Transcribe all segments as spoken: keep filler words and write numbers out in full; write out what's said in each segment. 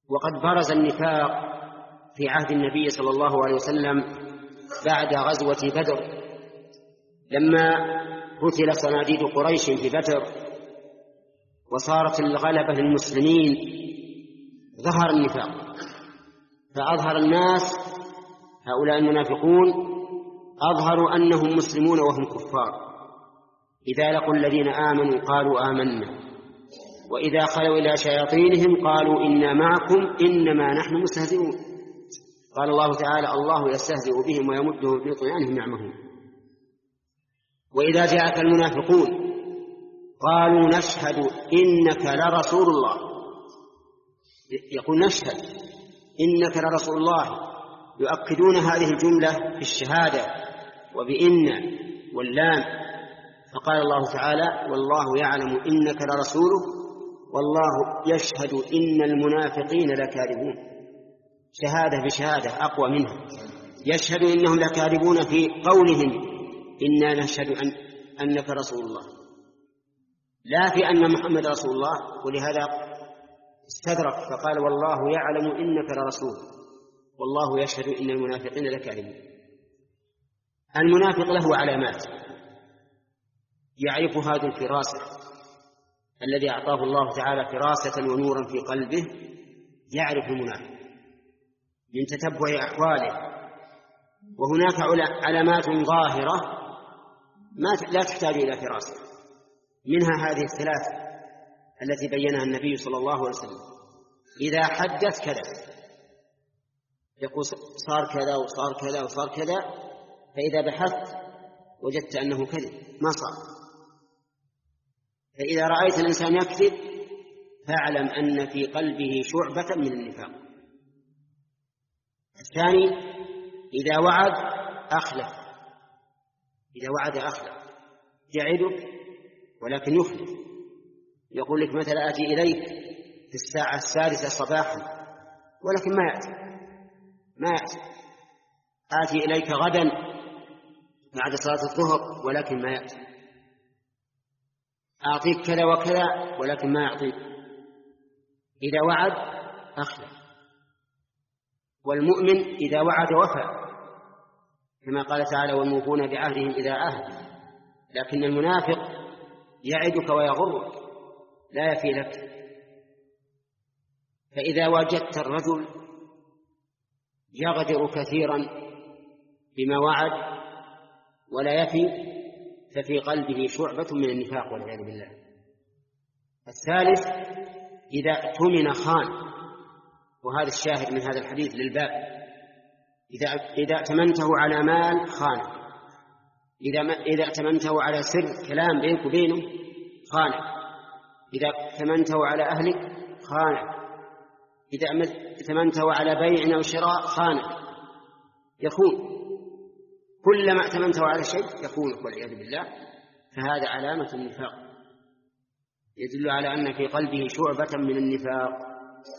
وقد برز النفاق في عهد النبي صلى الله عليه وسلم بعد غزوة بدر، لما قتل صناديد قريش في بدر وصارت الغلبة للمسلمين ظهر النفاق، فأظهر الناس هؤلاء المنافقون أظهروا أنهم مسلمون وهم كفار، إذا لقوا الذين آمنوا قالوا آمنا، وإذا خلوا إلى شياطينهم قالوا إنا معكم إنما نحن مستهزئون. قال الله تعالى: الله يستهزئ بهم ويمدهم في طغيانهم يعمهون. وإذا جاءك المنافقون قالوا نشهد إنك لرسول الله، يقول نشهد إنك لرسول الله، يؤكدون هذه الجملة في الشهادة وبإن واللام. فقال الله تعالى: والله يعلم إنك لرسوله والله يشهد إن المنافقين لكاذبون. شهادة بشهادة أقوى منها، يشهد إنهم لكاذبون في قولهم إنا نشهد أن أنك رسول الله، لا في أن محمد رسول الله. ولهذا استدرك فقال: والله يعلم إنك لرسول والله يشهد إن المنافقين لكاذبون. المنافق له علامات يعرف هذه الفراسة، الذي أعطاه الله تعالى فراسة ونورا في قلبه يعرف المنافق من تتبع أحواله. وهناك علامات ظاهرة ما لا تحتاج إلى فراسة، منها هذه الثلاث التي بينها النبي صلى الله عليه وسلم: إذا حدث كذب، يقول صار كذا وصار كذا وصار كذا، فإذا بحثت وجدت أنه كذب ما صار. فإذا رأيت الإنسان يكذب فاعلم أن في قلبه شعبة من النفاق. الثاني: إذا وعد أخلف، إذا وعد أخلف، يعدك ولكن يخلف. يقول لك مثلا: آتي إليك في الساعة السادسة صباحا، ولكن ما يأتي ما يأتي. آتي إليك غدا بعد صلاة الظهر، ولكن ما يأتي. أعطيك كذا وكذا، ولكن ما يعطيك. إذا وعد أخلف. والمؤمن إذا وعد وفى، كما قال تعالى: والموفون بعهدهم إذا عاهدوا. لكن المنافق يعدك ويغرك لا يفي لك. فإذا وجدت الرجل يغدر كثيرا بما وعد ولا يفي، ففي قلبه شعبة من النفاق والعياذ بالله. الثالث: إذا اؤتمن خان، وهذا الشاهد من هذا الحديث للباب. إذا إذا ائتمنته على مال خانه، إذا إذا ائتمنته على سر كلام بينك وبينه خانه، إذا ائتمنته على أهلك خانه، إذا ائتمنته على بيع أو شراء خانه، يخون. كلما ائتمنته على شيء يخونك والعياذ بالله. فهذا علامة النفاق، يدل على أن في قلبه شعبة من النفاق.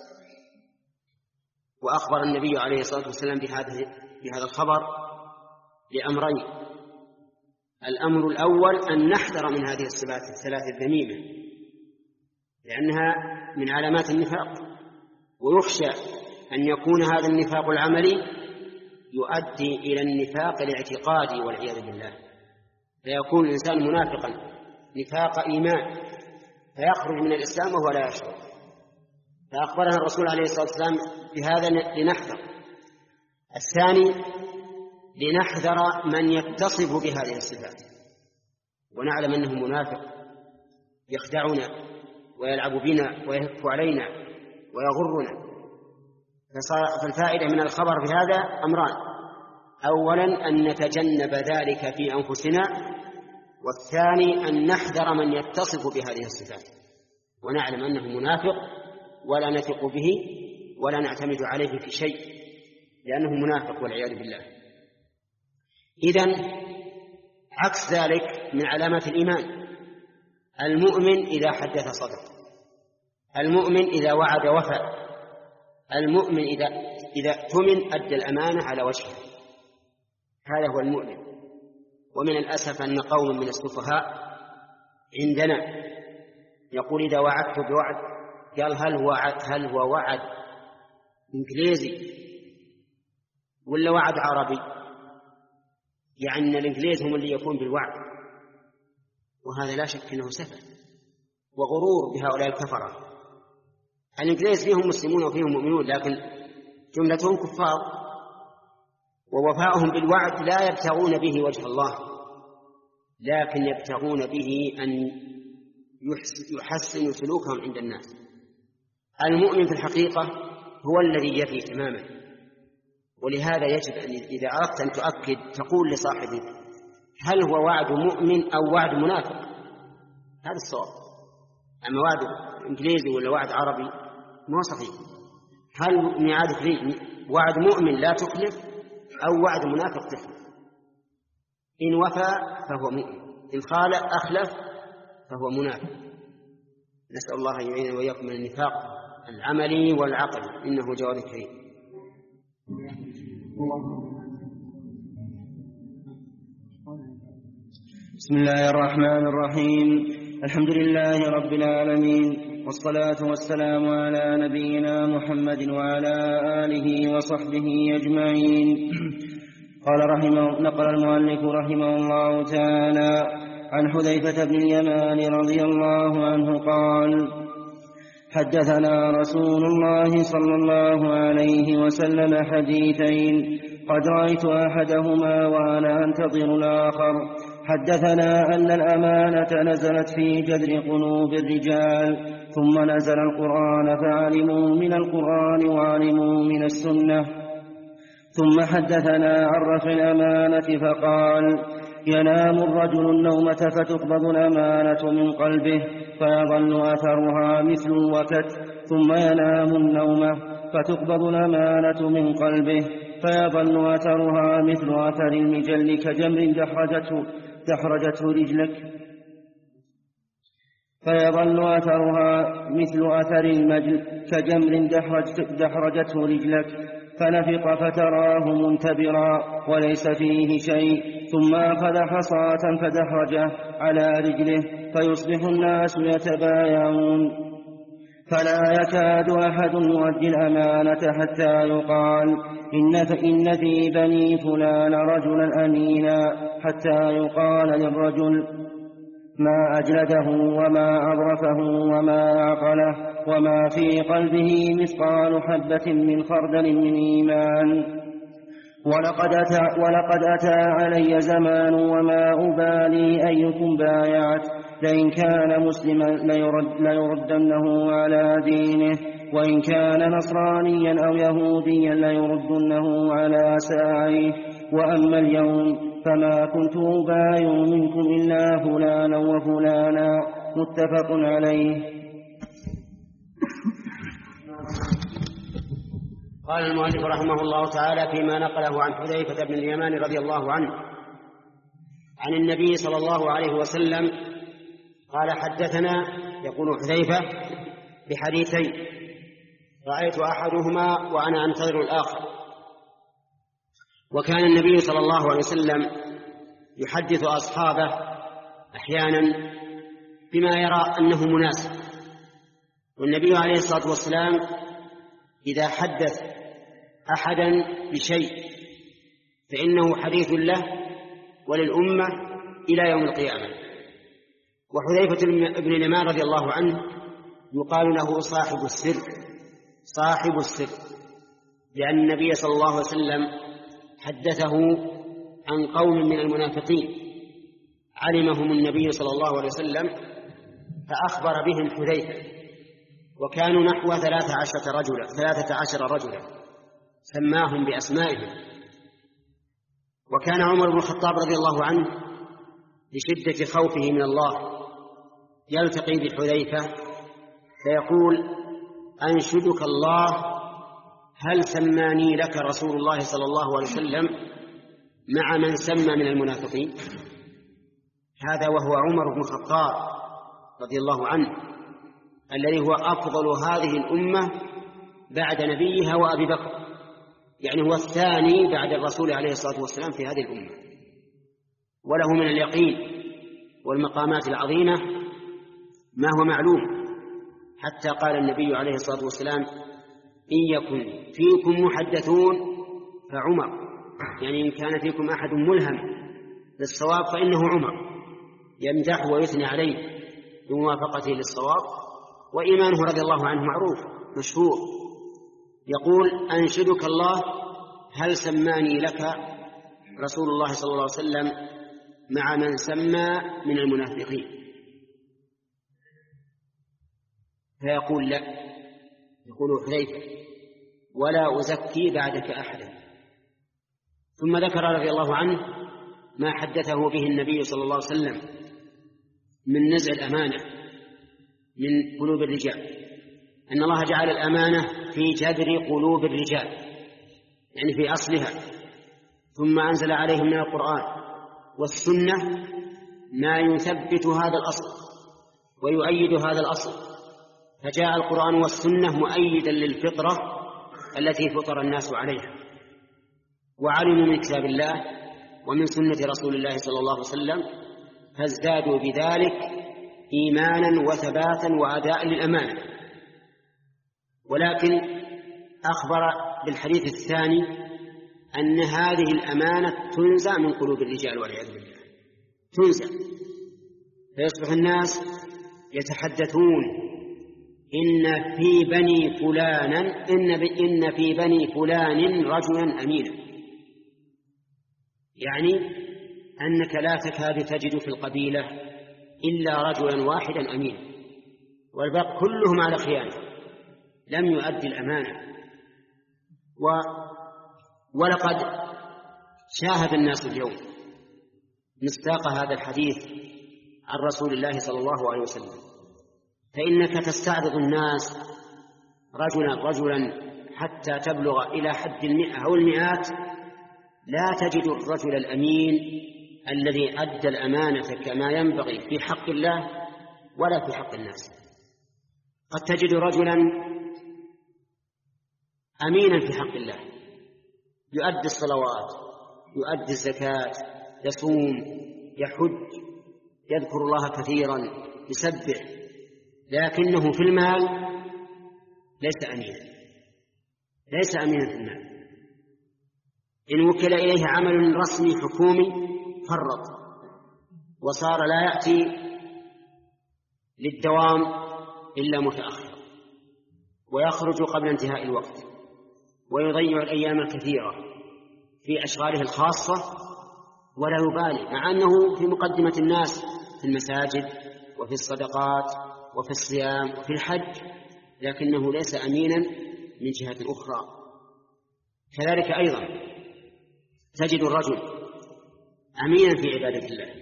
وأخبر النبي عليه الصلاة والسلام في هذا الخبر لأمرين: الأمر الأول أن نحذر من هذه الصفات الثلاث الذميمة، لأنها من علامات النفاق، ويخشى أن يكون هذا النفاق العملي يؤدي إلى النفاق الاعتقادي والعياذ بالله، فيكون الإنسان منافقا نفاق إيمان، فيخرج من الإسلام وهو لا يشعر. فأخبرنا الرسول عليه الصلاة والسلام بهذا لنحذر. الثاني: لنحذر من يتصف بهذه الصفات ونعلم أنه منافق يخدعنا ويلعب بنا ويهف علينا ويغرنا. فالفائدة من الخبر بهذا أمران: أولا أن نتجنب ذلك في أنفسنا، والثاني أن نحذر من يتصف بهذه الصفات ونعلم أنه منافق ولا نثق به ولا نعتمد عليه في شيء، لأنه منافق والعياذ بالله. إذن عكس ذلك من علامات الإيمان: المؤمن إذا حدث صدق، المؤمن إذا وعد وفى، المؤمن إذا إذا اؤتمن أدى الأمانة على وجهه. هذا هو المؤمن. ومن الأسف أن قوم من السفهاء عندنا يقول: إذا وعدت بوعد، قال هل هو هل هو وعد إنجليزي ولا وعد عربي؟ يعني أن الإنجليز هم اللي يكون بالوعد، وهذا لا شك أنه سفه وغرور بهؤلاء الكفرة. الإنجليز فيهم مسلمون وفيهم مؤمنون، لكن جملتهم كفار، ووفاؤهم بالوعد لا يبتغون به وجه الله، لكن يبتغون به أن يحسن سلوكهم عند الناس. المؤمن في الحقيقة هو الذي يفي تماما، ولهذا يجب أن إذا أردت أن تؤكد تقول لصاحبك هل هو وعد مؤمن أو وعد منافق، هذا الصواب. أما وعد إنجليزي ولا وعد عربي ما صحيح. هل ميعادك لي وعد مؤمن لا تخلف أو وعد منافق تخلف؟ إن وفى فهو مؤمن، إن خالف أخلف فهو منافق. نسأل الله أن يعيننا وإياكم من النفاق العملي والعقلي، إنه جواد كريم. بسم الله الرحمن الرحيم. الحمد لله رب العالمين، والصلاة والسلام على نبينا محمد وعلى آله وصحبه أجمعين. قال رحمه نقل المؤلف رحمه الله تعالى عن حذيفة بن اليمان رضي الله عنه قال: حدثنا رسول الله صلى الله عليه وسلم حديثين قد رأيت أحدهما وأنا أنتظر الآخر. حدثنا أن الأمانة نزلت في جذر قلوب الرجال، ثم نزل القرآن فعلموا من القرآن وعلموا من السنة. ثم حدثنا عن رفع الأمانة فقال: ينام الرجل النومة فتقبض الأمانة من قلبه فيظل أثرها مثل الوكت، ثم ينام النومة فتقبض الأمانة من قلبه فيظل أثرها مثل أثر المجل كجمر دحرجته, دحرجته رجلك فيظل أثرها مثل أثر المجل كجمر دحرجته رجلك فنفق فتراه منتبرا وليس فيه شيء، ثم أخذ حصاة فدحرجه على رجله فيصبح الناس يتبايعون، فلا يكاد أحد يؤدي الأمانة حتى يقال إن, إن في بني فلان رجلا أمينا، حتى يقال للرجل ما أجلده وما أظرفه وما أعقله وما في قلبه مثقال حبة من خردل من إيمان. ولقد أتى, ولقد أتى علي زمان وما أبالي أيكم بايعت، لئن كان مسلما ليرد ليردنه على دينه، وإن كان نصرانيا أو يهوديا ليردنه على ساعيه. وأما اليوم فما كنت أبايع منكم إلا فلانا وفلانا. متفق عليه. قال المؤلف رحمه الله تعالى فيما نقله عن حذيفة بن اليمان رضي الله عنه عن النبي صلى الله عليه وسلم قال: حدثنا، يقول حذيفة، بحديثين رأيت أحدهما وأنا أنتظر الآخر. وكان النبي صلى الله عليه وسلم يحدث أصحابه أحيانا بما يرى أنه مناسب، والنبي عليه الصلاة والسلام إذا حدث أحدا بشيء فإنه حديث له وللأمة إلى يوم القيامة. وحذيفة بن اليمان رضي الله عنه يقال له صاحب السر، صاحب السر، لأن النبي صلى الله عليه وسلم حدثه عن قوم من المنافقين علمهم النبي صلى الله عليه وسلم فأخبر بهم حذيفة، وكانوا نحو ثلاثة عشرة رجلا ثلاثة عشر رجلا سماهم بأسمائهم. وكان عمر بن الخطاب رضي الله عنه لشدة خوفه من الله يلتقي بحذيفة فيقول: أنشدك الله، هل سماني لك رسول الله صلى الله عليه وسلم مع من سمى من المنافقين؟ هذا وهو عمر بن الخطاب رضي الله عنه الذي هو أفضل هذه الأمة بعد نبيها وأبي بكر، يعني هو الثاني بعد الرسول عليه الصلاة والسلام في هذه الأمة، وله من اليقين والمقامات العظيمة ما هو معلوم، حتى قال النبي عليه الصلاة والسلام إن يكن فيكم محدثون فعمر، يعني إن كان فيكم أحد ملهم للصواب فإنه عمر، يمدح ويثني عليه بموافقته للصواب، وإيمانه رضي الله عنه معروف مشهور. يقول: أنشدك الله هل سماني لك رسول الله صلى الله عليه وسلم مع من سمى من المنافقين؟ فيقول: لا. يقول حذيفة: ولا أزكي بعدك أحدا. ثم ذكر رضي الله عنه ما حدثه به النبي صلى الله عليه وسلم من نزع الأمانة من قلوب الرجال، أن الله جعل الأمانة في جذر قلوب الرجال، يعني في أصلها، ثم أنزل عليهم من القرآن والسنة ما يثبت هذا الأصل ويؤيد هذا الأصل، فجاء القرآن والسنة مؤيدا للفطرة التي فطر الناس عليها، وعلموا من كتاب الله ومن سنة رسول الله صلى الله عليه وسلم، فازدادوا بذلك إيمانا وثباتا وأداء للأمانة. ولكن أخبر بالحديث الثاني أن هذه الأمانة تنزع من قلوب الرجال والعياذ بالله، تنزع، فيصبح الناس يتحدثون إن في بني فلانا إن, إن في بني فلان رجلا أمينا، يعني أنك لا تكاد تجد في القبيلة إلا رجلا واحدا أمينا، والباقي كلهم على خيانة، لم يؤدي الأمانة. و ولقد شاهد الناس اليوم مصداق هذا الحديث عن رسول الله صلى الله عليه وسلم، فإنك تستعرض الناس رجلا رجلا حتى تبلغ إلى حد المئة أو المئات، لا تجد الرجل الأمين الذي أدى الأمانة كما ينبغي في حق الله ولا في حق الناس. قد تجد رجلا أمينا في حق الله، يؤدي الصلوات، يؤدي الزكاة، يصوم، يحج، يذكر الله كثيرا، يسبح، لكنه في المال ليس أمينا، ليس أمينا في المال. إن وكل إليه عمل رسمي حكومي فرط، وصار لا يأتي للدوام إلا متأخر، ويخرج قبل انتهاء الوقت، ويضيع الأيام الكثيرة في أشغاله الخاصة ولا يبالي، مع أنه في مقدمة الناس في المساجد وفي الصدقات وفي الصيام وفي الحج، لكنه ليس أمينا من جهة أخرى. كذلك أيضا تجد الرجل أمينا في عبادة الله،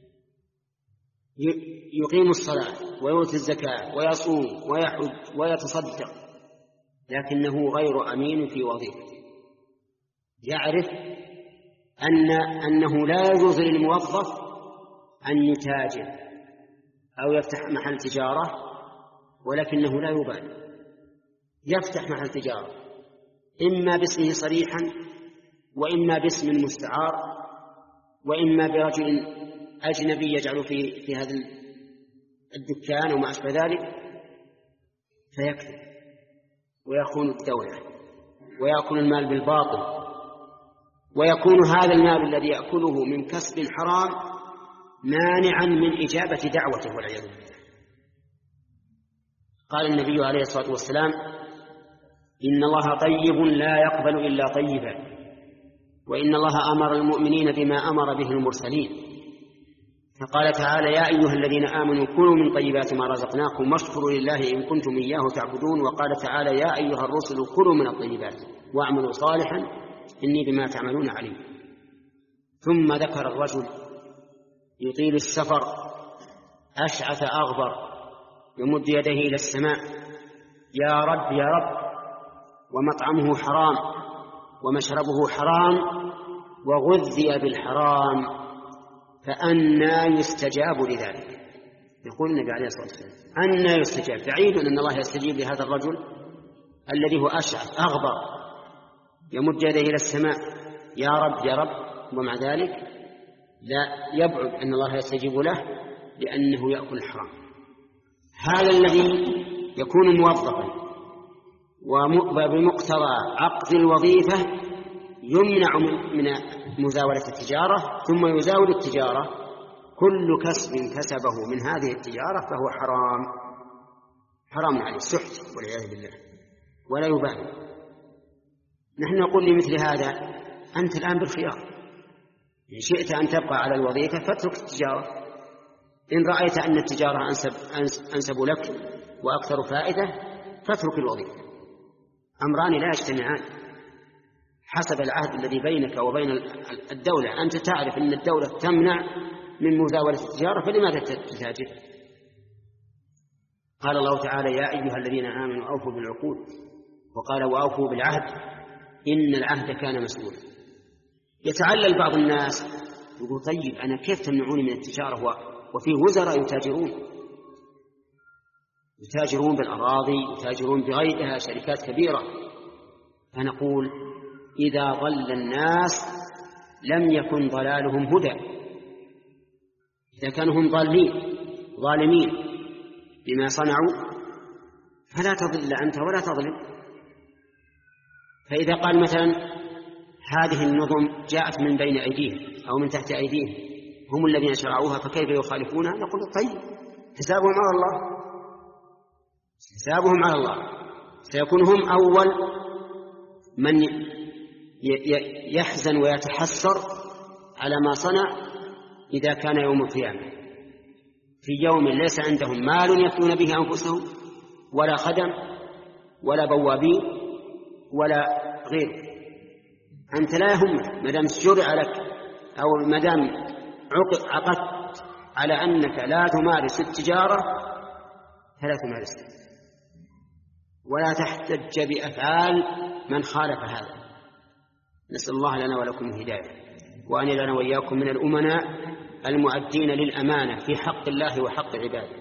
يقيم الصلاة ويؤتي الزكاة ويصوم ويحج ويتصدق، لكنه غير أمين في وظيفته. يعرف أن أنه لا يجوز للموظف أن يتاجر أو يفتح محل تجارة، ولكنه لا يبالي، يفتح محل تجارة إما باسمه صريحا وإما باسم مستعار وإما برجل أجنبي يجعل في في هذا الدكان وما أشبه ذلك، فيكذب ويخون الدولة ويأكل المال بالباطل، ويكون هذا المال الذي يأكله من كسب حرام مانعا من إجابة دعوته والعياذ بالله. قال النبي عليه الصلاة والسلام: إن الله طيب لا يقبل إلا طيبا، وإن الله أمر المؤمنين بما أمر به المرسلين، فقال تعالى: يا أيها الذين آمنوا كلوا من طيبات ما رزقناكم واشكروا لله إن كنتم إياه تعبدون، وقال تعالى: يا أيها الرسل كلوا من الطيبات واعملوا صالحا إني بما تعملون عليم. ثم ذكر الرجل يطيل السفر أشعث أغبر يمد يديه إلى السماء: يا رب يا رب، ومطعمه حرام ومشربه حرام وغذي بالحرام، فأنى يستجاب لذلك؟ يقول النبي عليه الصلاة والسلام: أنى يستجاب؟ بعيد أن الله يستجيب لهذا الرجل الذي هو أشعث أغبر يمد يديه إلى السماء يا رب يا رب، ومع ذلك لا يبعد أن الله يستجيب له لأنه يأكل الحرام. هذا الذي يكون موظفا وبمقتضى عقد الوظيفة يمنع من مزاولة التجارة ثم يزاول التجارة. كل كسب كسبه من هذه التجارة فهو حرام، حرام عليه السحت والعياذ بالله ولا يبالي. نحن نقول لمثل هذا أنت الآن بالخيار، إن شئت أن تبقى على الوظيفة فاترك التجارة، إن رأيت أن التجارة أنسب, أنسب لك وأكثر فائدة فاترك الوظيفة. أمران لا يجتمعان حسب العهد الذي بينك وبين الدولة. أنت تعرف أن الدولة تمنع من مزاولة التجارة فلماذا تتاجر؟ قال الله تعالى يا أيها الذين آمنوا أوفوا بالعقود، وقال وأوفوا بالعهد إن العهد كان مسؤولا. يتعلل بعض الناس يقول طيب أنا كيف تمنعوني من التجارة وفيه وزراء يتاجرون يتاجرون بالأراضي يتاجرون بغيرها شركات كبيرة. فنقول إذا ضل الناس لم يكن ضلالهم هدى. إذا كانوا هم ضالين ظالمين بما صنعوا فلا تضل أنت ولا تظلم. فإذا قال مثلا هذه النظم جاءت من بين أيديهم أو من تحت أيديهم هم الذين شرعوها فكيف يخالفونها؟ نقول طيب حسابهم على الله، حسابهم على الله. سيكون هم أول من يحزن ويتحسر على ما صنع إذا كان يوم القيامة، في يوم ليس عندهم مال يكفون به أنفسهم ولا خدم ولا بوابين ولا غيره. أنت لا يهمك ما دام شرع لك أو ما دام عقدت على أنك لا تمارس التجارة فلا تمارسها، ولا تحتج بأفعال من خالف هذا. نسأل الله لنا ولكم الهداية، وأن لنا وإياكم من الأمناء المؤدين للأمانة في حق الله وحق عباده.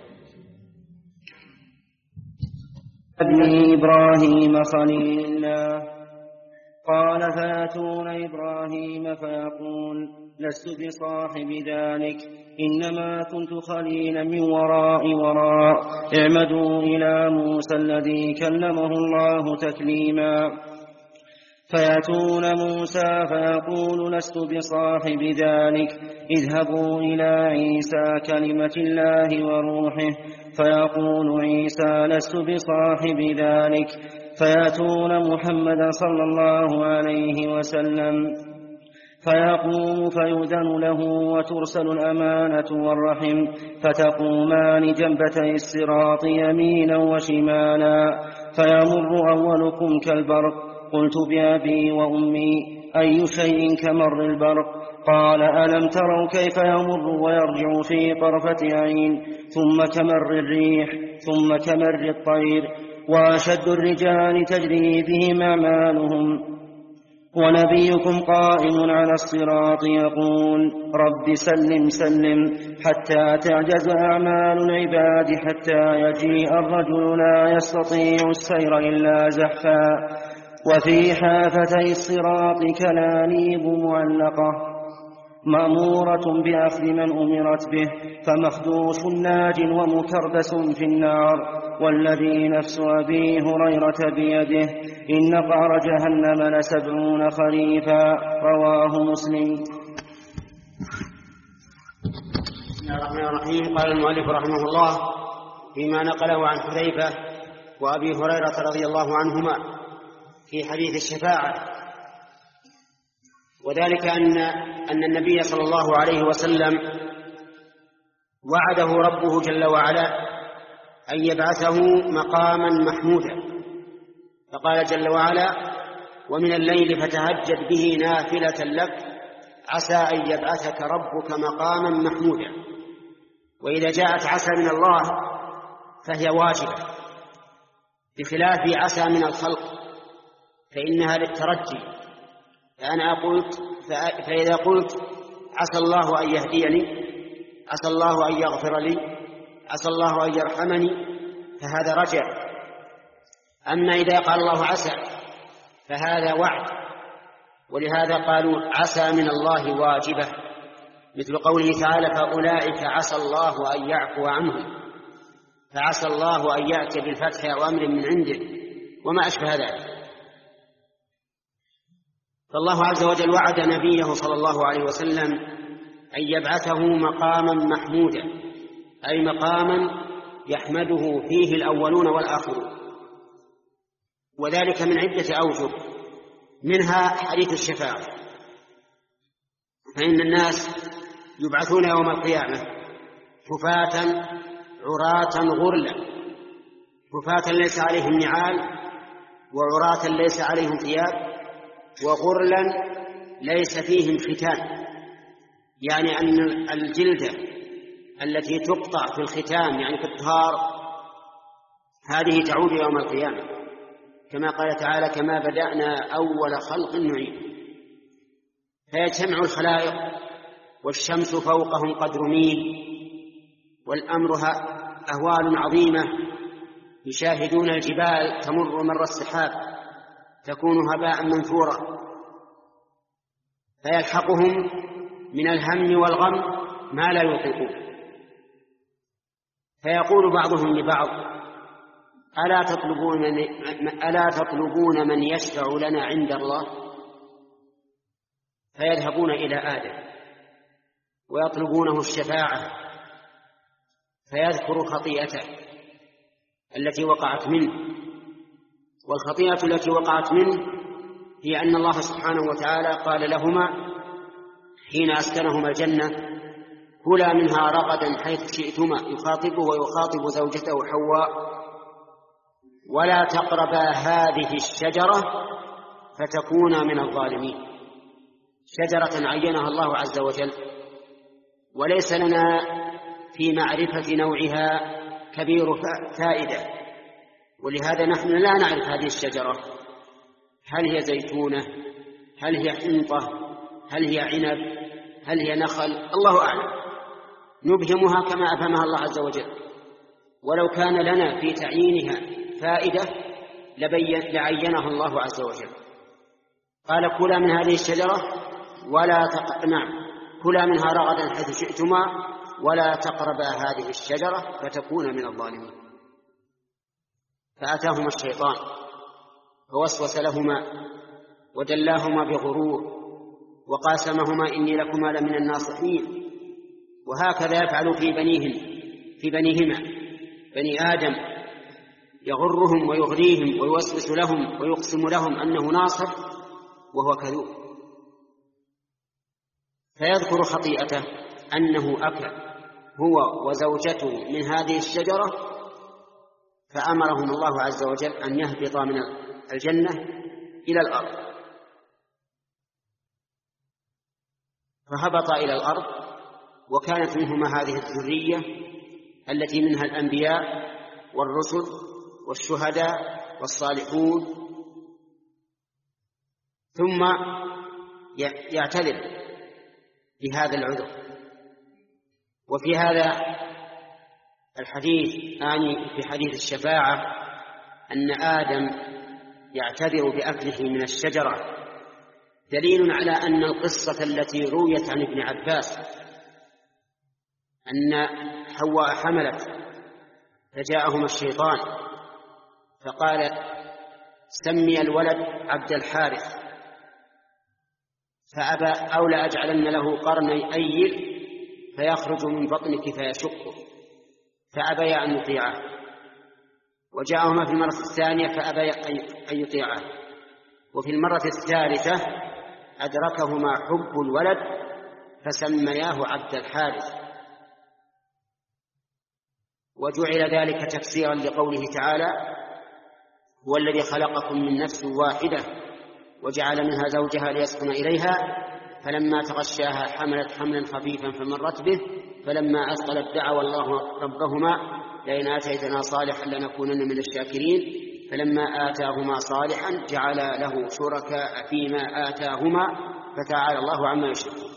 ابن إبراهيم خليل الله قال فيأتون إبراهيم فيقول لست بصاحب ذلك إنما كنت خليلا من وراء وراء اعمدوا إلى موسى الذي كلمه الله تكليما. فيأتون موسى فيقول لست بصاحب ذلك اذهبوا إلى عيسى كلمة الله وروحه فيقول عيسى لست بصاحب ذلك. فيأتون محمدا صلى الله عليه وسلم فيقوم فيؤذن له وترسل الأمانة والرحم فتقومان جنبتي الصراط يمينا وشمالا فيمر أولكم كالبرق. قلت بأبي وأمي أي شيء كمر البرق؟ قال ألم تروا كيف يمر ويرجع في طرفة عين ثم كمر الريح ثم كمر الطير وأشد الرجال تجري بهم أعمالهم ونبيكم قائم على الصراط يقول رب سلم سلم حتى تعجز أعمال العباد حتى يجيء الرجل لا يستطيع السير إلا زحفا وفي حافتي الصراط كلاليب معلقة مأمورة بأخذ من أمرت به فمخدوش ناج ومكردس في النار والذي نفس أبي هريرة بيده إن قعر جهنم لسبعون خريفا رواه مسلم. بسم الله الرحمن الرحيم. قال المؤلف رحمه الله فيما نقله عن حذيفة وأبي هريرة رضي الله عنهما في حديث الشفاعة، وذلك أن أن النبي صلى الله عليه وسلم وعده ربه جل وعلا أن يبعثه مقاما محمودا، فقال جل وعلا ومن الليل فتهجد به نافلة لك عسى أن يبعثك ربك مقاما محمودا. وإذا جاءت عسى من الله فهي واجبة بخلاف عسى من الخلق فإنها للترجي. فأنا قلت فإذا قلت عسى الله أن يهديني عسى الله أن يغفر لي عسى الله أن يرحمني فهذا رجع. أما إذا قال الله عسى فهذا وعد، ولهذا قالوا عسى من الله واجبة، مثل قوله تعالى فأولئك عسى الله أن يعفو عنهم، فعسى الله أن يأتي بالفتح أو أمر من عنده وما أشبه ذلك. فالله عز وجل وعد نبيه صلى الله عليه وسلم أن يبعثه مقاما محمودا، أي مقاما يحمده فيه الأولون والآخرون، وذلك من عدة أوجه، منها حديث الشفاعة، فإن الناس يبعثون يوم القيامة حفاة عراة غرلا، حفاة ليس عليهم نعال، وعراة ليس عليهم ثياب، وغرلا ليس فيهم ختان، يعني أن الجلدة التي تقطع في الختان يعني في الطهار هذه تعود يوم القيامة، كما قال تعالى: كما بدأنا أول خلق نعيد. فيجتمع الخلائق والشمس فوقهم قدر ميل، والأمر أهوال عظيمة، يشاهدون الجبال تمر مر السحاب تكون هباء منثورا، فيلحقهم من الهم والغم ما لا يطيقون. فيقول بعضهم لبعض: ألا تطلبون من, ألا تطلبون من يشفع لنا عند الله؟ فيذهبون إلى آدم ويطلبونه الشفاعة، فيذكر خطيئته التي وقعت منه، والخطيئة التي وقعت منه هي أن الله سبحانه وتعالى قال لهما حين أسكنهما الجنة: كلا منها رغدا حيث شئتما، يخاطبه ويخاطب زوجته حواء: ولا تقربا هذه الشجرة فتكونا من الظالمين. شجرة عينها الله عز وجل، وليس لنا في معرفة نوعها كبير فائدة، ولهذا نحن لا نعرف هذه الشجرة، هل هي زيتونة، هل هي حنطة، هل هي عنب، هل هي نخل، الله أعلم. نبهمها كما أفهمها الله عز وجل، ولو كان لنا في تعيينها فائدة لعينها الله عز وجل. قال: كلا من هذه الشجرة ولا تق... نعم كلا منها رغدا حيث شئتما ولا تقربا هذه الشجرة فتكون من الظالمين. فأتاهما الشيطان فوسوس لهما ودلاهما بغرور وقاسمهما: إني لكما لمن الناصحين. وهكذا يفعل في بنيهم في بنيهما بني آدم، يغرهم ويغريهم ويوسوس لهم ويقسم لهم أنه ناصح وهو كذوب. فيذكر خطيئته أنه أكل هو وزوجته من هذه الشجرة، فأمرهم الله عز وجل أن يهبط من الجنة إلى الأرض. فهبط إلى الأرض، وكانت منهما هذه الذرية التي منها الأنبياء والرسل والشهداء والصالحون. ثم يعتذر بهذا العذر. وفي هذا الحديث آني في حديث الشفاعة أن آدم يعتذر بأكله من الشجرة دليل على أن القصة التي رويت عن ابن عباس أن حواء حملت فجاءهما الشيطان فقال: سمي الولد عبد الحارث، فأبى أو لأجعلن له قرني أيل فيخرج من بطنك فيشقه، فأبيا أن يطيعه. وجاءهما في المرة الثانية فأبيا أن يطيعه. وفي المرة الثالثة أدركهما حب الولد فسمياه عبد الحارث. وجعل ذلك تفسيرا لقوله تعالى: هو الذي خلقكم من نفس واحدة وجعل منها زوجها ليسكن إليها فلما تغشاها حملت حملا خفيفا فمرت به فلما أثقلت دعوا الله ربهما: لئن آتيتنا صالحا لنكونن من الشاكرين. فلما آتاهما صالحا جعل له شركاء فيما آتاهما فتعالى الله عما يشركون.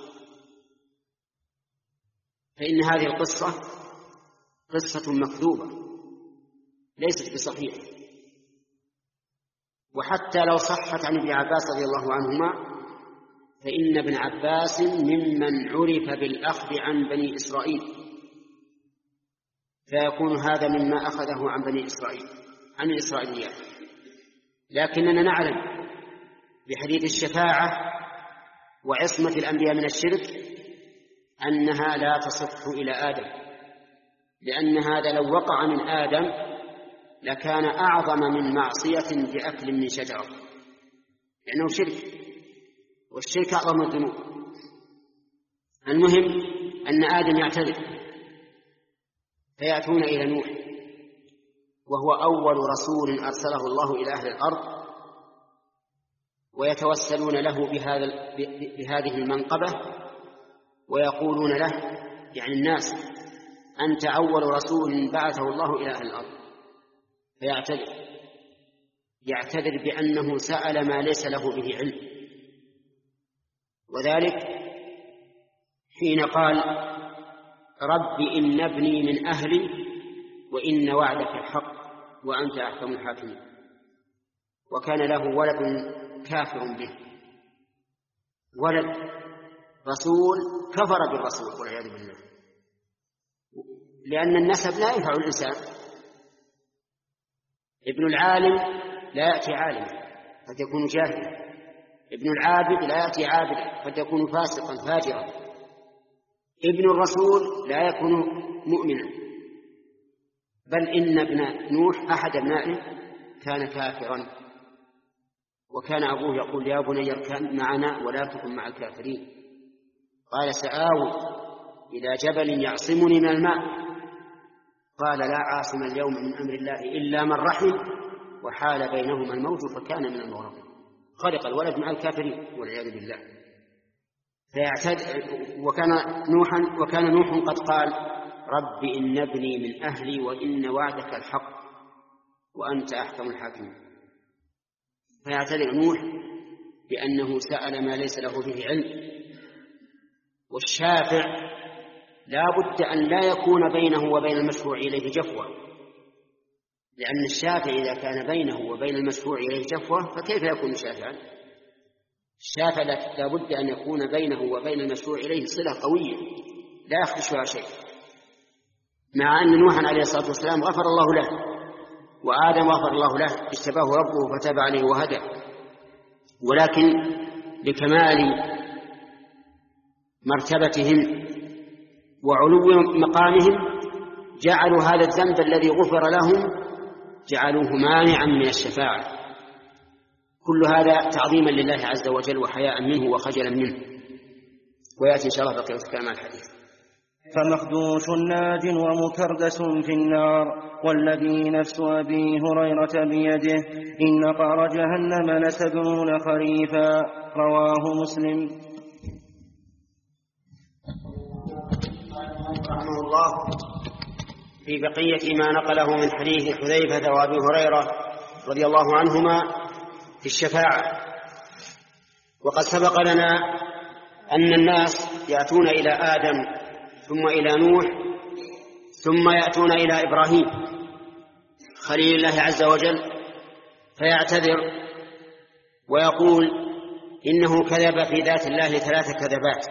فإن هذه القصة قصة مكذوبة ليست بصحيحة، وحتى لو صحت عن ابن عباس رضي الله عنهما فإن ابن عباس ممن عرف بالأخذ عن بني إسرائيل، فيكون هذا مما أخذه عن بني إسرائيل عن الإسرائيليات. لكننا نعلم بحديث الشفاعة وعصمة الأنبياء من الشرك أنها لا تصح إلى آدم، لأن هذا لو وقع من آدم لكان أعظم من معصية بأكل من شجرة، لأنه شرك، والشرك أعظم الذنوب. المهم أن آدم يعتذر فيأتون إلى نوح وهو أول رسول أرسله الله إلى أهل الأرض، ويتوسلون له بهذا بهذه المنقبة ويقولون له يعني الناس أنت أول رسول بعثه الله إلى أهل الأرض. فيعتذر يعتذر بأنه سأل ما ليس له به علم، وذلك حين قال رب إن ابني من أهلي وإن وعدك الحق وأنت أحكم الحاكمين، وكان له ولد كافر به، ولد رسول كفر بالرسول والعياذ بالله، لأن النسب لا ينفع الإنسان. ابن العالم لا يأتي عالما قد يكون جاهلا، ابن العابد لا يأتي عابدا قد يكون فاسقا فاجرا، ابن الرسول لا يكون مؤمنا، بل إن ابن نوح أحد أبنائه كان كافرا، وكان أبوه يقول يا بني اركب معنا ولا تكن مع الكافرين، قال سآوي إلى جبل يعصمني من الماء، قال لا عاصم اليوم من أمر الله إلا من رحم وحال بينهما الموت فكان من المغرقين. خلق الولد مع الكافرين والعياذ بالله. فيعتد وكان نوحا وكان نوح قد قال رب إن ابني من أهلي وإن وعدك الحق وأنت أحكم الحاكمين. فيعتذر نوح بأنه سأل ما ليس له به علم. والشافع لا بد أن لا يكون بينه وبين المشروع إليه جفوة، لأن الشافع إذا كان بينه وبين المشروع إليه جفوة فكيف يكون شافعا؟ الشافع لا بد أن يكون بينه وبين المشروع إليه صلة قوية لا يخدشها شيء، مع أن نوحا عليه الصلاة والسلام غفر الله له، وآدم غفر الله له، اجتباه ربه فتاب عليه وهدى، ولكن لكمال مرتبتهم وعلو مقامهم جعلوا هذا الذنب الذي غفر لهم جعلوه مانعا من الشفاعة. كل هذا تعظيما لله عز وجل وحياء منه وخجلا منه. ويأتي إن شاء الله بقية الكلام عن الحديث. فمخدوش ناج ومكردس في النار، والذي نفس أبي هريرة بيده إن قعر جهنم لسبعون خريفا. رواه مسلم. رحمه الله في بقية ما نقله من حديث حذيفة وأبي هريرة رضي الله عنهما في الشفاعة. وقد سبق لنا أن الناس يأتون إلى آدم ثم إلى نوح ثم يأتون إلى إبراهيم خليل الله عز وجل، فيعتذر ويقول إنه كذب في ذات الله ثلاث كذبات،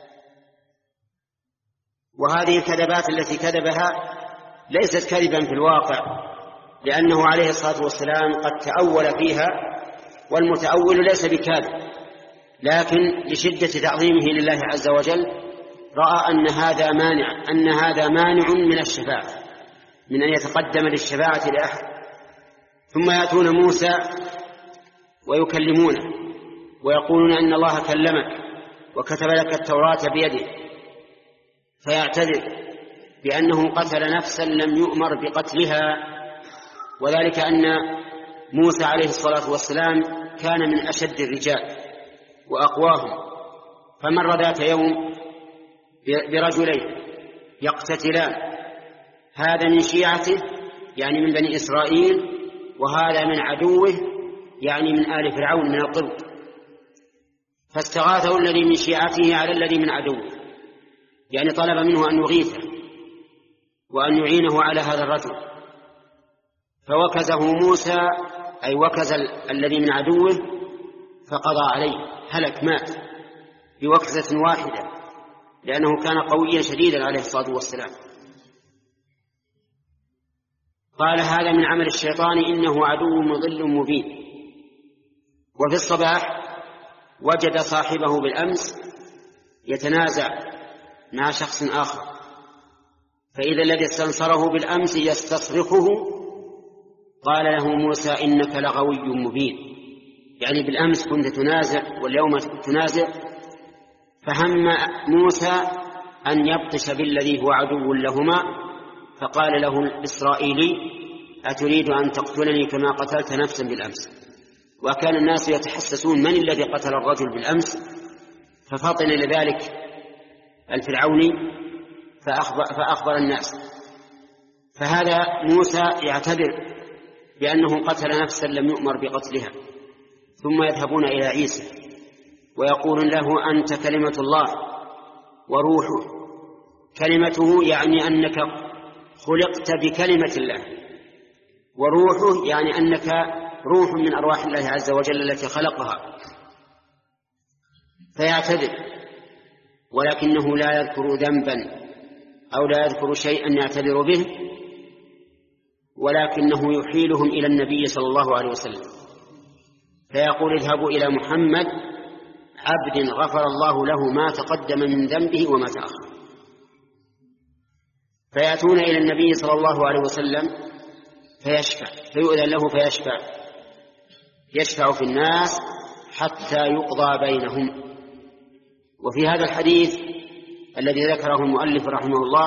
وهذه الكذبات التي كذبها ليست كذبا في الواقع، لأنه عليه الصلاة والسلام قد تأول فيها، والمتأول ليس بكاذب، لكن لشدة تعظيمه لله عز وجل رأى أن هذا مانع أن هذا مانع من الشفاعة، من أن يتقدم للشفاعة لأحد. ثم يأتون موسى ويكلمونه ويقولون أن الله كلمك وكتب لك التوراة بيده، فيعتذر بأنه قتل نفسا لم يؤمر بقتلها، وذلك أن موسى عليه الصلاة والسلام كان من أشد الرجال وأقواهم، فمر ذات يوم برجلين يقتتلان، هذا من شيعته يعني من بني إسرائيل، وهذا من عدوه يعني من آل فرعون من القبط، فاستغاثه الذي من شيعته على الذي من عدوه، يعني طلب منه أن يغيثه وأن يعينه على هذا الرجل، فوكزه موسى أي وكز الذي من عدوه فقضى عليه، هلك مات بوكزة واحدة، لأنه كان قويا شديدا عليه الصلاة والسلام. قال هذا من عمل الشيطان إنه عدو مضل مبين. وفي الصباح وجد صاحبه بالأمس يتنازع مع شخص آخر، فإذا الذي استنصره بالأمس يستصرخه قال له موسى إنك لغوي مبين، يعني بالأمس كنت تنازع واليوم تنازع. فهم موسى أن يبطش بالذي هو عدو لهما، فقال له الإسرائيلي أتريد أن تقتلني كما قتلت نفسا بالأمس؟ وكان الناس يتحسسون من الذي قتل الرجل بالأمس، ففطن لذلك الفرعوني فأخبر, فأخبر الناس. فهذا موسى يعتبر بأنه قتل نفسا لم يؤمر بقتلها، ثم يذهبون إلى عيسى ويقول له أنت كلمة الله وروحه. كلمته يعني أنك خلقت بكلمة الله، وروحه يعني أنك روح من أرواح الله عز وجل التي خلقها. فيعتذر، ولكنه لا يذكر ذنبا أو لا يذكر شيئا يعتذر به، ولكنه يحيلهم إلى النبي صلى الله عليه وسلم، فيقول اذهبوا إلى محمد عبد غفر الله له ما تقدم من ذنبه وما تأخر. فيأتون إلى النبي صلى الله عليه وسلم فيشفع، فيؤذن له فيشفع، يشفع في الناس حتى يقضى بينهم. وفي هذا الحديث الذي ذكره المؤلف رحمه الله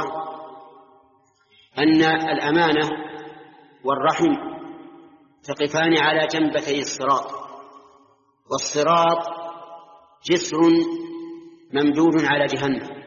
أن الأمانة والرحم تقفان على جنبتي الصراط، والصراط جسر ممدود على جهنم.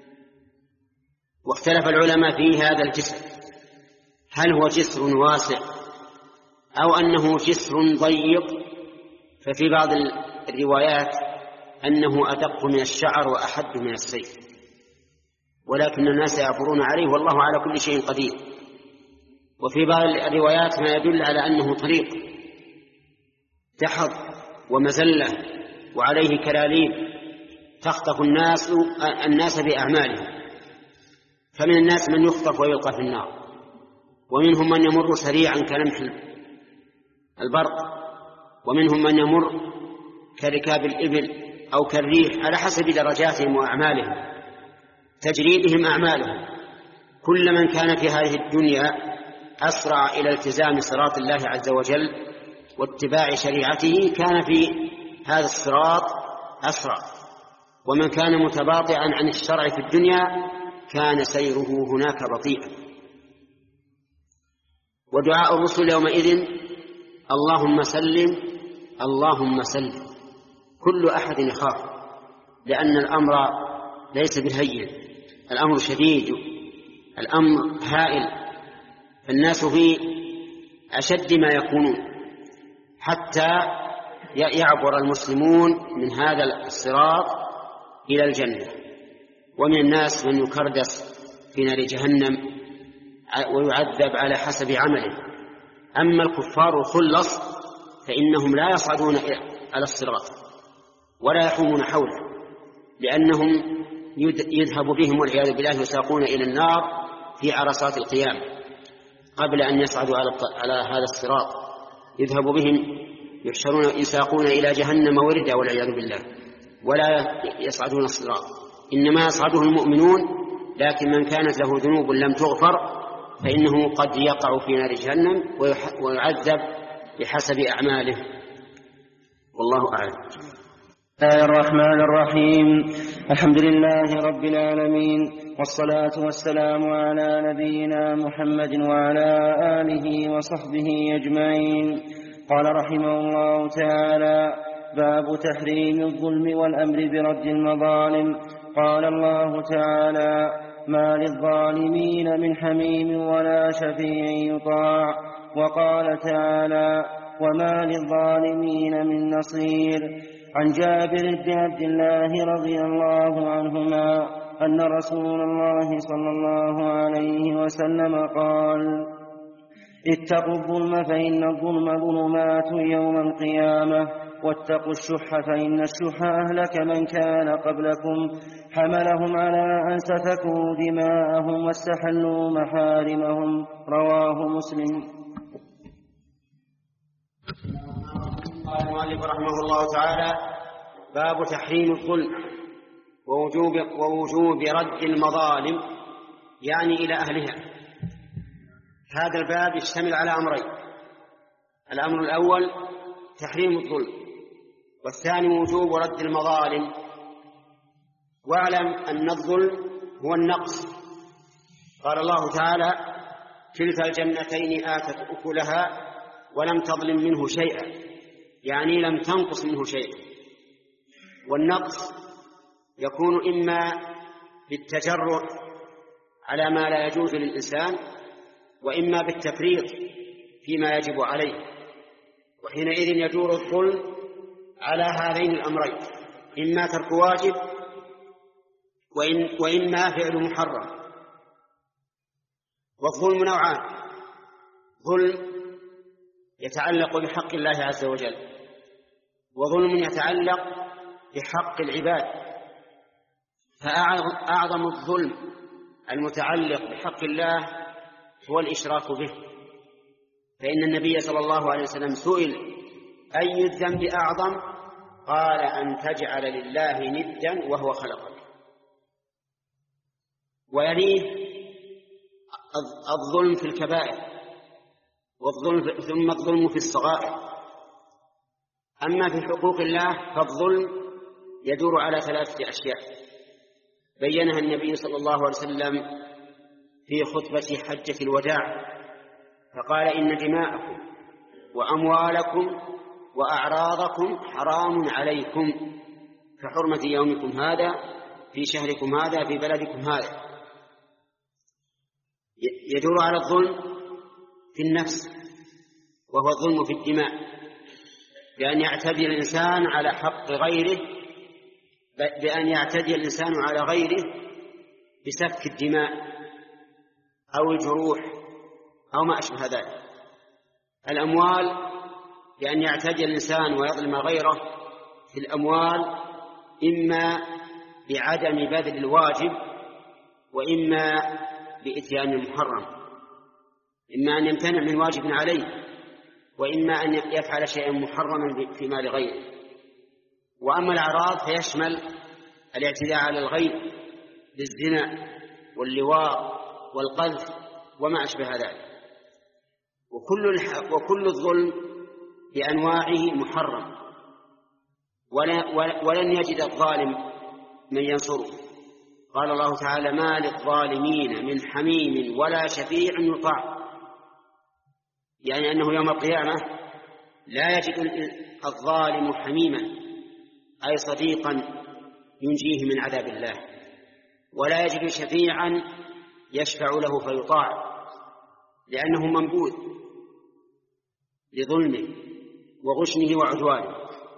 واختلف العلماء في هذا الجسر، هل هو جسر واسع أو أنه جسر ضيق؟ ففي بعض الروايات أنه أدق من الشعر وأحد من السيف، ولكن الناس يعبرون عليه والله على كل شيء قدير. وفي بعض الروايات ما يدل على أنه طريق دحض ومزلة وعليه كلاليب تخطف الناس الناس بأعمالهم، فمن الناس من يخطف ويلقى في النار، ومنهم من يمر سريعا كلمح البرق، ومنهم من يمر كركاب الإبل أو كالريح على حسب درجاتهم وأعمالهم تجري بهم أعمالهم. كل من كان في هذه الدنيا أسرع إلى التزام صراط الله عز وجل واتباع شريعته كان في هذا الصراط أسرع، ومن كان متباطئا عن الشرع في الدنيا كان سيره هناك بطيئا. ودعاء الرسل يومئذ اللهم سلم اللهم سلم، كل أحد يخاف، لأن الأمر ليس بالهين، الأمر شديد، الأمر هائل، الناس في أشد ما يكونون حتى يعبر المسلمون من هذا الصراط إلى الجنة. ومن الناس من يكردس في نار جهنم ويعذب على حسب عمله. أما الكفار الخلص فإنهم لا يصعدون على الصراط ولا يحومون حوله، لأنهم يذهب بهم والعياذ بالله يساقون إلى النار في عرصات القيامة قبل أن يصعدوا على هذا الصراط، يذهب بهم يحشرون يساقون إلى جهنم وردا والعياذ بالله، ولا يصعدون الصراط، إنما يصعده المؤمنون. لكن من كانت له ذنوب لم تغفر فإنه قد يقع في نار جهنم ويعذب بحسب أعماله، والله أعلم. بسم الله الرحمن الرحيم. الحمد لله رب العالمين، والصلاة والسلام على نبينا محمد وعلى آله وصحبه أجمعين. قال رحمه الله تعالى: باب تحريم الظلم والأمر برد المظالم. قال الله تعالى: ما للظالمين من حميم ولا شفيع يطاع. وقال تعالى: وما للظالمين من نصير. عن جابر بن عبد الله رضي الله عنهما أن رسول الله صلى الله عليه وسلم قال: اتقوا الظلم فإن الظلم ظلمات يوم القيامة، واتقوا الشح فإن الشح أهلك من كان قبلكم، حملهم على أن سفكوا دماءهم واستحلوا محارمهم. رواه مسلم. قال المؤلف رحمه الله تعالى: باب تحريم الظلم ووجوب, ووجوب رد المظالم يعني إلى أهلها. هذا الباب يشتمل على أمرين: الأمر الأول تحريم الظلم، والثاني وجوب رد المظالم. واعلم أن الظلم هو النقص. قال الله تعالى: كلتا الجنتين آتت أكلها ولم تظلم منه شيئا، يعني لم تنقص منه شيئا. والنقص يكون إما بالتجرؤ على ما لا يجوز للإنسان، وإما بالتفريط فيما يجب عليه، وحينئذ يدور الظلم على هذين الأمرين: إما ترك واجب وإن وإما فعل محرم. والظلم نوعان: ظلم يتعلق بحق الله عز وجل، وظلم يتعلق بحق العباد. فأعظم الظلم المتعلق بحق الله هو الإشراك به، فإن النبي صلى الله عليه وسلم سئل: أي الذنب أعظم؟ قال: أن تجعل لله ندا وهو خلقك. ويليه الظلم في الكبائر، والظلم ثم الظلم في الصغائر. أما في حقوق الله فالظلم يدور على ثلاثة أشياء بينها النبي صلى الله عليه وسلم في خطبة حجة الوداع، فقال: إن دماءكم وأموالكم وأعراضكم حرام عليكم كحرمة يومكم هذا في شهركم هذا في بلدكم هذا. يدور على الظلم في النفس، وهو الظلم في الدماء، بأن يعتدي الإنسان على حق غيره بأن يعتدي الإنسان على غيره بسفك الدماء أو الجروح أو ما أشبه ذلك. الأموال بأن يعتدي الإنسان ويظلم غيره في الأموال، إما بعدم بذل الواجب وإما بإتيان المحرم، إما أن يمتنع من واجب عليه وإما أن يفعل شيئا محرما في مال غيره. وأما الأعراض فيشمل الاعتداء على الغير بالزنا واللواط والقذف وما أشبه ذلك. وكل, وكل الظلم بأنواعه محرم، ولن يجد الظالم من ينصره. قال الله تعالى: ما للظالمين من حميم ولا شفيع يطاع، يعني أنه يوم القيامة لا يجد الظالم حميما أي صديقا ينجيه من عذاب الله، ولا يجد شفيعا يشفع له فيطاع، لأنه منبوذ لظلمه وغشمه وعدوانه.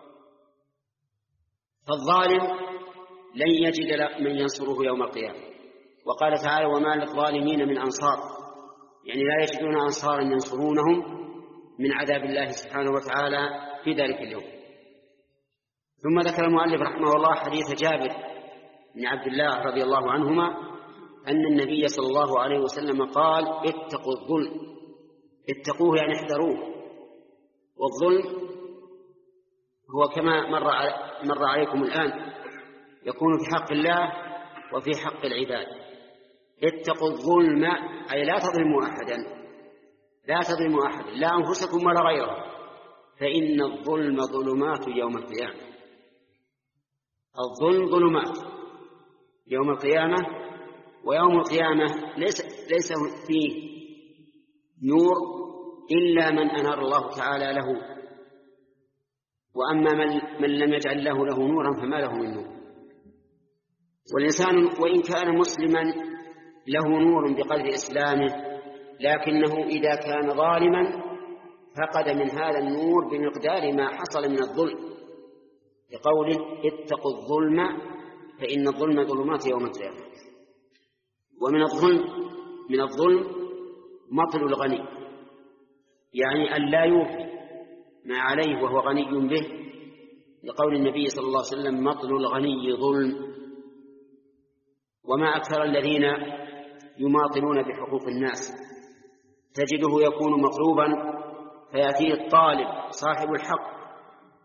فالظالم لن يجد من ينصره يوم القيامة. وقال تعالى: وما للظالمين من أنصار، يعني لا يجدون أنصارا ينصرونهم من عذاب الله سبحانه وتعالى في ذلك اليوم. ثم ذكر المؤلف رحمه الله حديث جابر بن عبد الله رضي الله عنهما أن النبي صلى الله عليه وسلم قال: اتقوا الظلم. اتقوه يعني احذروه. والظلم هو كما مر مر عليكم الآن، يكون في حق الله وفي حق العباد. اتقوا الظلم أي لا تظلموا أحدا، لا تظلموا أحدا، لا أنفسكم ولا غيره، فإن الظلم ظلمات يوم القيامة. الظلم ظلمات يوم القيامة، ويوم القيامة ليس, ليس فيه نور إلا من أنار الله تعالى له، وأما من, من لم يجعل له له نورا فما له من نور. والإنسان وإن كان مسلما له نور بقدر إسلامه، لكنه إذا كان ظالما فقد من هذا النور بمقدار ما حصل من الظلم، لقوله: اتقوا الظلم فإن الظلم ظلمات يوم القيامة. ومن الظلم من الظلم مطل الغني، يعني أن لا يوفي ما عليه وهو غني به، لقول النبي صلى الله عليه وسلم: مطل الغني ظلم. وما أكثر الذين يماطلون بحقوق الناس، تجده يكون مطلوبا فيأتيه الطالب صاحب الحق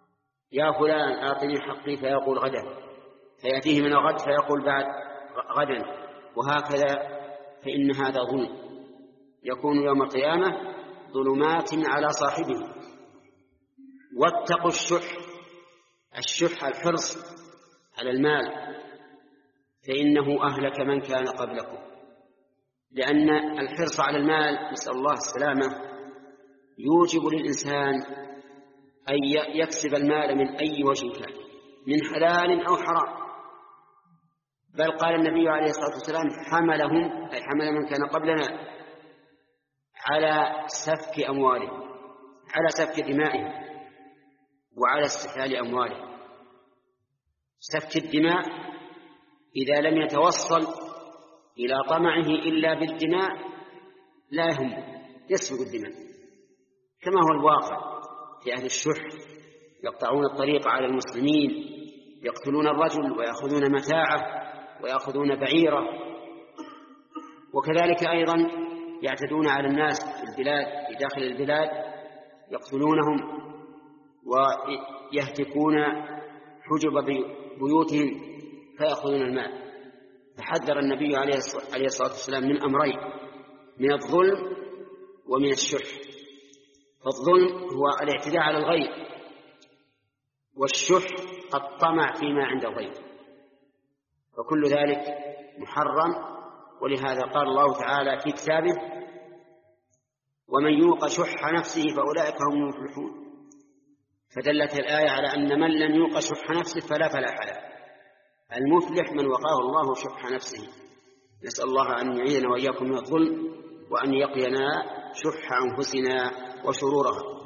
يا فلان أعطني حقي فيقول غدا، فيأتيه من الغد فيقول بعد غدا، وهكذا، فإن هذا ظلم يكون يوم القيامة ظلمات على صاحبه. واتقوا الشح، الشح الحرص على المال، فإنه أهلك من كان قبلكم، لأن الحرص على المال نسأل الله السلامة يوجب للإنسان أن يكسب المال من أي وجه كان، من حلال أو حرام. بل قال النبي عليه الصلاة والسلام حملهم، أي حمل من كان قبلنا، على سفك أموالهم، على سفك دمائهم، وعلى استحلال أموالهم. سفك الدماء إذا لم يتوصل إلى طمعه إلا بالدماء لا يهم، يسفك الدماء، كما هو الواقع في أهل الشح، يقطعون الطريق على المسلمين، يقتلون الرجل ويأخذون متاعه ويأخذون بعيره، وكذلك أيضا يعتدون على الناس في البلاد، في داخل البلاد، يقتلونهم ويهتكون حجب بيوتهم فيأخذون المال. فحذر النبي عليه الصلاة والسلام من أمرين، من الظلم ومن الشح. فالظلم هو الاعتداء على الغير، والشح الطمع فيما عند الغير، وكل ذلك محرم. ولهذا قال الله تعالى في كتابه ومن يوق شح نفسه فأولئك هم المفلحون. فدلت الآية على أن من لم يوق شح نفسه فلا فلاح له. المفلح من وقاه الله شح نفسه. نسأل الله أن يعيذنا وإياكم من الظلم، وأن يقينا شح أنفسنا وشرورها.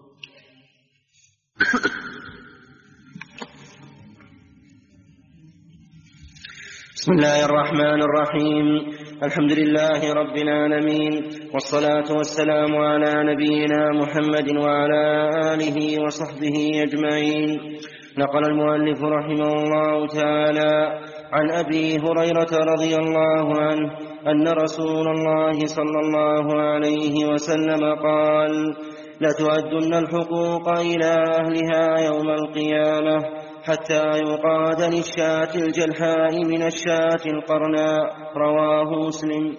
بسم الله الرحمن الرحيم. الحمد لله رب العالمين، والصلاة والسلام على نبينا محمد وعلى آله وصحبه أجمعين. نقل المؤلف رحمه الله تعالى عن أبي هريرة رضي الله عنه أن رسول الله صلى الله عليه وسلم قال: لتؤدن الحقوق إلى أهلها يوم القيامة حتى يقاد للشاة الجلحاء من الشاة القرناء. رواه مسلم.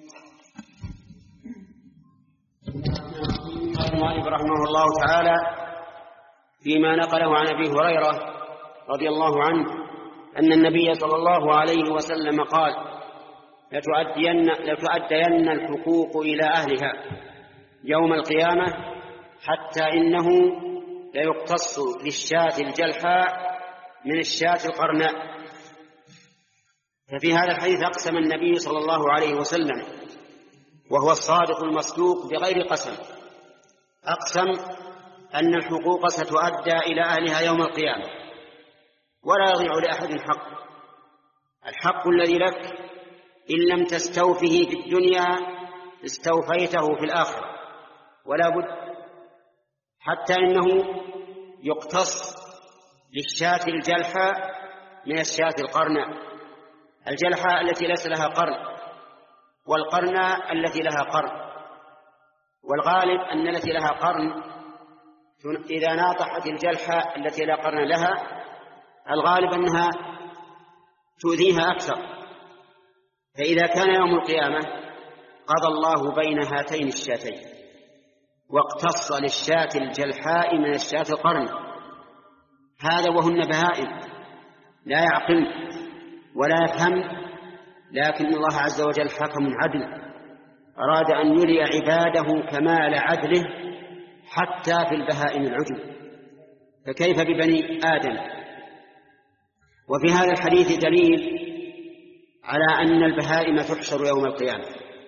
المؤلف رحمه الله تعالى فيما نقله عن أبي هريرة رضي الله عنه أن النبي صلى الله عليه وسلم قال: لتؤدين, لتؤدين الحقوق إلى أهلها يوم القيامة حتى إنه ليقتص للشاة الجلحاء من الشاة القرناء. ففي هذا الحديث أقسم النبي صلى الله عليه وسلم وهو الصادق المصدوق بغير قسم، أقسم أن الحقوق ستؤدى إلى أهلها يوم القيامة، ولا يضيع لأحد حق. الحق الذي لك إن لم تستوفه في الدنيا استوفيته في الآخرة، ولا بد، حتى إنه يقتص للشاة الجلحاء من الشاة القرناء. الجلحاء التي ليس لها قرن، والقرناء التي لها قرن. والغالب أن التي لها قرن إذا ناطحت الجلحاء التي لا قرن لها الغالب أنها تؤذيها أكثر. فإذا كان يوم القيامة قضى الله بين هاتين الشاتين واقتص للشاة الجلحاء من الشاة القرن، هذا وهن بهائم لا يعقل ولا يفهم، لكن الله عز وجل حكم عدل، أراد أن يري عباده كمال عدله حتى في البهائم العجب، فكيف ببني آدم؟ وفي هذا الحديث دليل على أن البهائم تحشر يوم القيامة،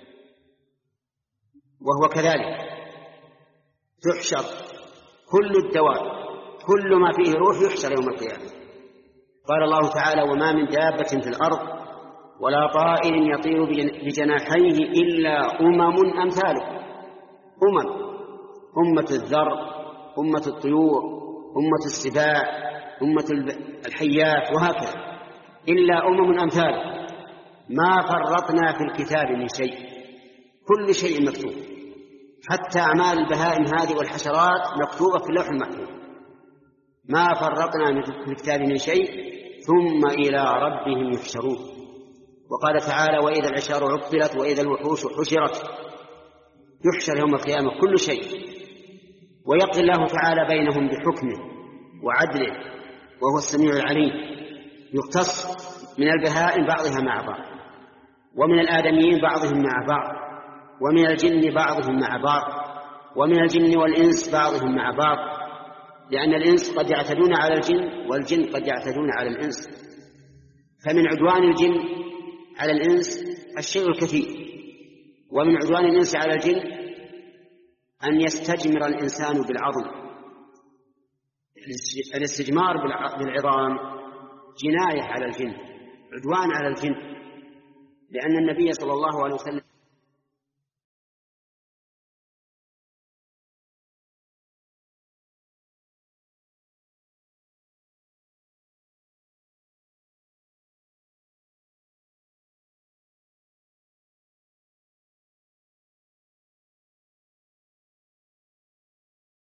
وهو كذلك تحشر كل الدواب، كل ما فيه روح يحشر يوم القيامة. قال الله تعالى: وما من دابة في الأرض ولا طائر يطير بجناحيه إلا أمم أمثالكم. أمم، أمة الذر، أمة الطيور، أمة السباع، أمة الحيات، وهكذا، إلا أمم أمثالكم ما فرطنا في الكتاب من شيء. كل شيء مكتوب، حتى أعمال البهائم هذه والحشرات مكتوبة في اللوح المحفوظ ما فرطنا في الكتاب من شيء ثم إلى ربهم يحشرون. وقال تعالى وإذا العشار عطلت وإذا الوحوش حشرت. يحشر يوم القيامة كل شيء، ويقضي الله تعالى بينهم بحكمه وعدله وهو السميع العليم. يختص من البهائم بعضها مع بعض، ومن الآدميين بعضهم مع بعض، ومن الجن بعضهم مع بعض، ومن الجن والإنس بعضهم مع بعض، لأن الإنس قد يعتدون على الجن والجن قد يعتدون على الإنس. فمن عدوان الجن على الإنس الشيء الكثير، ومن عدوان الإنس على الجن أن يستجمر الإنسان بالعظم. الاستجمار بالعظام جناية على الجن، عدوان على الجن، لأن النبي صلى الله عليه وسلم